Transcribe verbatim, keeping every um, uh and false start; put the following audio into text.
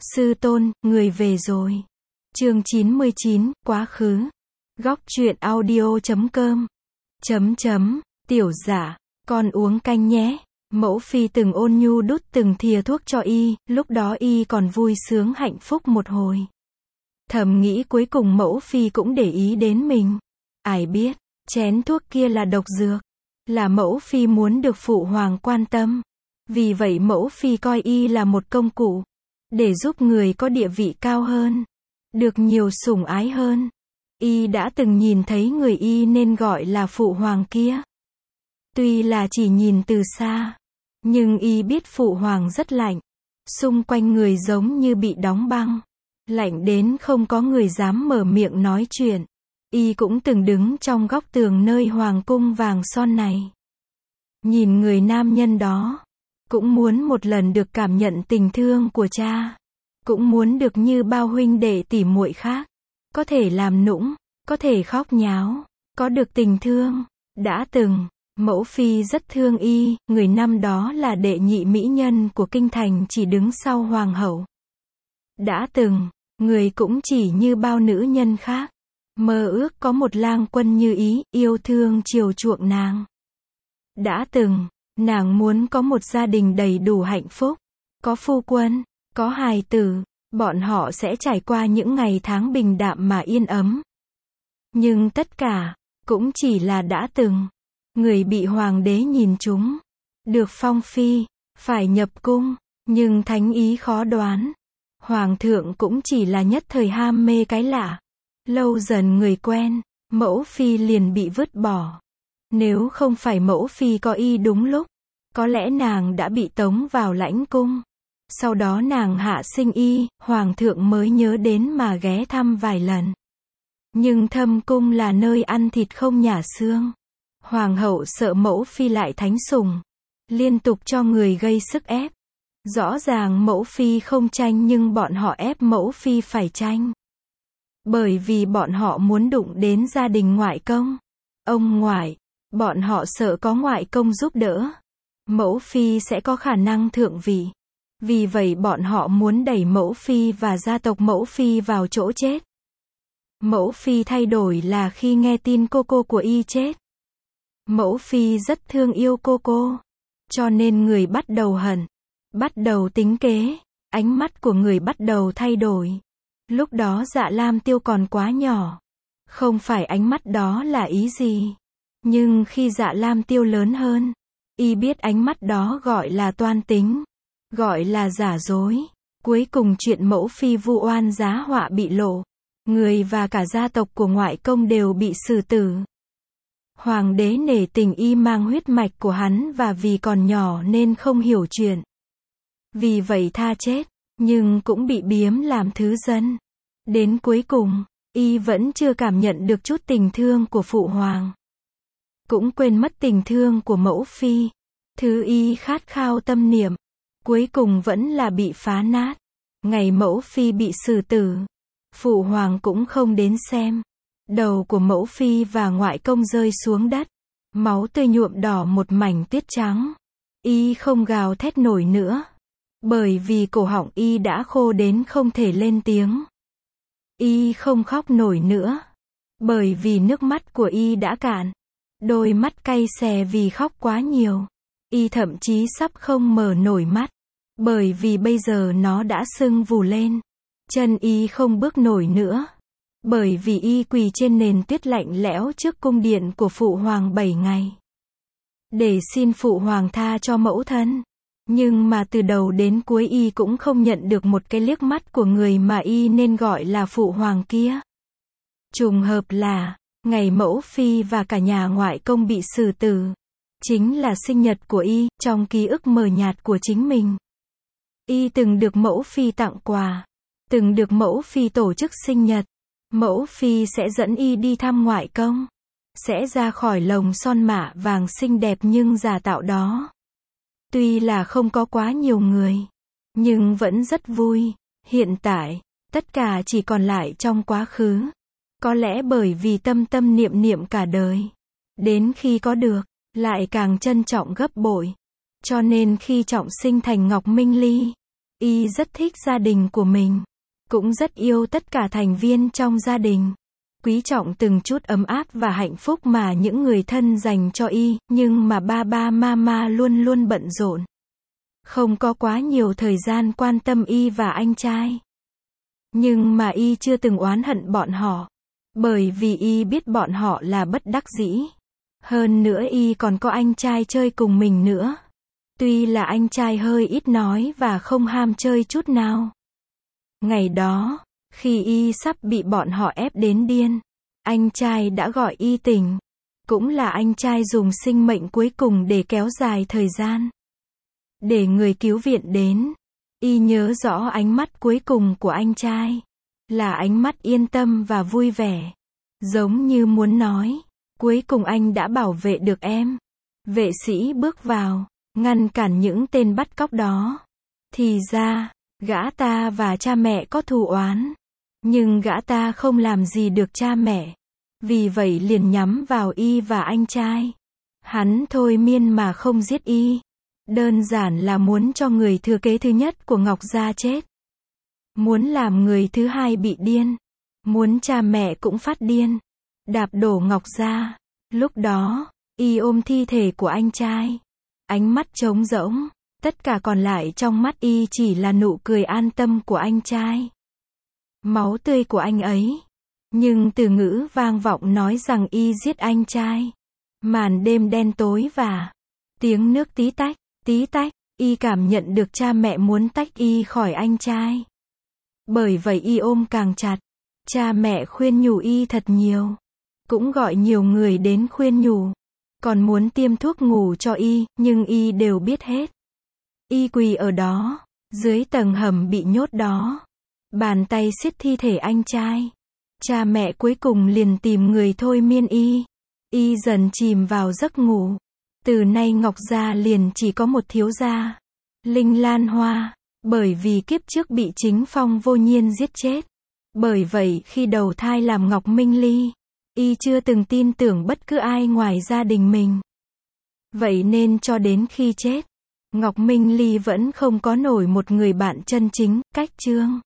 Sư tôn, người về rồi. Chương chín mươi chín, quá khứ. Góc truyện audio chấm com. Chấm chấm, tiểu giả, con uống canh nhé. Mẫu phi từng ôn nhu đút từng thìa thuốc cho y, lúc đó y còn vui sướng hạnh phúc một hồi. Thầm nghĩ cuối cùng mẫu phi cũng để ý đến mình. Ai biết, chén thuốc kia là độc dược. Là mẫu phi muốn được phụ hoàng quan tâm. Vì vậy mẫu phi coi y là một công cụ. Để giúp người có địa vị cao hơn. Được nhiều sủng ái hơn. Y đã từng nhìn thấy người y nên gọi là phụ hoàng kia. Tuy là chỉ nhìn từ xa. Nhưng y biết phụ hoàng rất lạnh. Xung quanh người giống như bị đóng băng. Lạnh đến không có người dám mở miệng nói chuyện. Y cũng từng đứng trong góc tường nơi hoàng cung vàng son này. Nhìn người nam nhân đó. Cũng muốn một lần được cảm nhận tình thương của cha. Cũng muốn được như bao huynh đệ tỉ muội khác. Có thể làm nũng, có thể khóc nháo, có được tình thương. Đã từng, mẫu phi rất thương y, người năm đó là đệ nhị mỹ nhân của kinh thành chỉ đứng sau hoàng hậu. Đã từng, người cũng chỉ như bao nữ nhân khác. Mơ ước có một lang quân như ý, yêu thương chiều chuộng nàng. Đã từng, nàng muốn có một gia đình đầy đủ hạnh phúc. Có phu quân, có hài tử, bọn họ sẽ trải qua những ngày tháng bình đạm mà yên ấm. Nhưng tất cả, cũng chỉ là đã từng. Người bị hoàng đế nhìn trúng. Được phong phi, phải nhập cung, nhưng thánh ý khó đoán. Hoàng thượng cũng chỉ là nhất thời ham mê cái lạ. Lâu dần người quen, mẫu phi liền bị vứt bỏ. Nếu không phải mẫu phi có y đúng lúc, có lẽ nàng đã bị tống vào lãnh cung. Sau đó nàng hạ sinh y, hoàng thượng mới nhớ đến mà ghé thăm vài lần. Nhưng thâm cung là nơi ăn thịt không nhả xương. Hoàng hậu sợ mẫu phi lại thánh sủng. Liên tục cho người gây sức ép. Rõ ràng mẫu phi không tranh nhưng bọn họ ép mẫu phi phải tranh. Bởi vì bọn họ muốn đụng đến gia đình ngoại công. Ông ngoại, bọn họ sợ có ngoại công giúp đỡ. Mẫu phi sẽ có khả năng thượng vị. Vì vậy bọn họ muốn đẩy mẫu phi và gia tộc mẫu phi vào chỗ chết. Mẫu phi thay đổi là khi nghe tin cô cô của y chết. Mẫu phi rất thương yêu cô cô. Cho nên người bắt đầu hận. Bắt đầu tính kế. Ánh mắt của người bắt đầu thay đổi. Lúc đó Dạ Lam Tiêu còn quá nhỏ. Không phải ánh mắt đó là ý gì. Nhưng khi Dạ Lam Tiêu lớn hơn, y biết ánh mắt đó gọi là toan tính. Gọi là giả dối. Cuối cùng chuyện mẫu phi vu oan giá họa bị lộ. Người và cả gia tộc của ngoại công đều bị xử tử. Hoàng đế nể tình y mang huyết mạch của hắn và vì còn nhỏ nên không hiểu chuyện. Vì vậy tha chết, nhưng cũng bị biếm làm thứ dân. Đến cuối cùng, y vẫn chưa cảm nhận được chút tình thương của phụ hoàng. Cũng quên mất tình thương của mẫu phi. Thứ y khát khao tâm niệm. Cuối cùng vẫn là bị phá nát. Ngày mẫu phi bị xử tử. Phụ hoàng cũng không đến xem. Đầu của mẫu phi và ngoại công rơi xuống đất. Máu tươi nhuộm đỏ một mảnh tuyết trắng. Y không gào thét nổi nữa. Bởi vì cổ họng y đã khô đến không thể lên tiếng. Y không khóc nổi nữa. Bởi vì nước mắt của y đã cạn. Đôi mắt cay xè vì khóc quá nhiều. Y thậm chí sắp không mở nổi mắt. Bởi vì bây giờ nó đã sưng vù lên. Chân y không bước nổi nữa. Bởi vì y quỳ trên nền tuyết lạnh lẽo trước cung điện của phụ hoàng bảy ngày. Để xin phụ hoàng tha cho mẫu thân. Nhưng mà từ đầu đến cuối y cũng không nhận được một cái liếc mắt của người mà y nên gọi là phụ hoàng kia. Trùng hợp là, ngày mẫu phi và cả nhà ngoại công bị xử tử. Chính là sinh nhật của y, trong ký ức mờ nhạt của chính mình. Y từng được mẫu phi tặng quà. Từng được mẫu phi tổ chức sinh nhật. Mẫu phi sẽ dẫn y đi thăm ngoại công. Sẽ ra khỏi lồng son mạ vàng xinh đẹp nhưng giả tạo đó. Tuy là không có quá nhiều người. Nhưng vẫn rất vui. Hiện tại, tất cả chỉ còn lại trong quá khứ. Có lẽ bởi vì tâm tâm niệm niệm cả đời. Đến khi có được, lại càng trân trọng gấp bội. Cho nên khi trọng sinh thành Ngọc Minh Ly, Y rất thích gia đình của mình, cũng rất yêu tất cả thành viên trong gia đình. Quý trọng từng chút ấm áp và hạnh phúc mà những người thân dành cho Y, nhưng mà ba ba mama luôn luôn bận rộn. Không có quá nhiều thời gian quan tâm Y và anh trai. Nhưng mà Y chưa từng oán hận bọn họ. Bởi vì Y biết bọn họ là bất đắc dĩ. Hơn nữa Y còn có anh trai chơi cùng mình nữa. Tuy là anh trai hơi ít nói và không ham chơi chút nào. Ngày đó, khi Y sắp bị bọn họ ép đến điên, anh trai đã gọi Y tỉnh. Cũng là anh trai dùng sinh mệnh cuối cùng để kéo dài thời gian. Để người cứu viện đến, Y nhớ rõ ánh mắt cuối cùng của anh trai. Là ánh mắt yên tâm và vui vẻ. Giống như muốn nói, cuối cùng anh đã bảo vệ được em. Vệ sĩ bước vào, ngăn cản những tên bắt cóc đó. Thì ra, gã ta và cha mẹ có thù oán. Nhưng gã ta không làm gì được cha mẹ. Vì vậy liền nhắm vào Y và anh trai. Hắn thôi miên mà không giết Y. Đơn giản là muốn cho người thừa kế thứ nhất của Ngọc Gia chết. Muốn làm người thứ hai bị điên. Muốn cha mẹ cũng phát điên. Đạp đổ Ngọc Gia. Lúc đó, Y ôm thi thể của anh trai. Ánh mắt trống rỗng. Tất cả còn lại trong mắt Y chỉ là nụ cười an tâm của anh trai. Máu tươi của anh ấy. Nhưng từ ngữ vang vọng nói rằng Y giết anh trai. Màn đêm đen tối và tiếng nước tí tách, tí tách. Y cảm nhận được cha mẹ muốn tách Y khỏi anh trai. Bởi vậy Y ôm càng chặt. Cha mẹ khuyên nhủ Y thật nhiều. Cũng gọi nhiều người đến khuyên nhủ. Còn muốn tiêm thuốc ngủ cho Y, nhưng Y đều biết hết. Y quỳ ở đó, dưới tầng hầm bị nhốt đó. Bàn tay siết thi thể anh trai. Cha mẹ cuối cùng liền tìm người thôi miên Y. Y dần chìm vào giấc ngủ. Từ nay Ngọc Gia liền chỉ có một thiếu gia. Linh Lan Hoa. Bởi vì kiếp trước bị chính Phong Vô Nhiên giết chết. Bởi vậy khi đầu thai làm Ngọc Minh Ly, Y chưa từng tin tưởng bất cứ ai ngoài gia đình mình. Vậy nên cho đến khi chết, Ngọc Minh Ly vẫn không có nổi một người bạn chân chính. Cách chương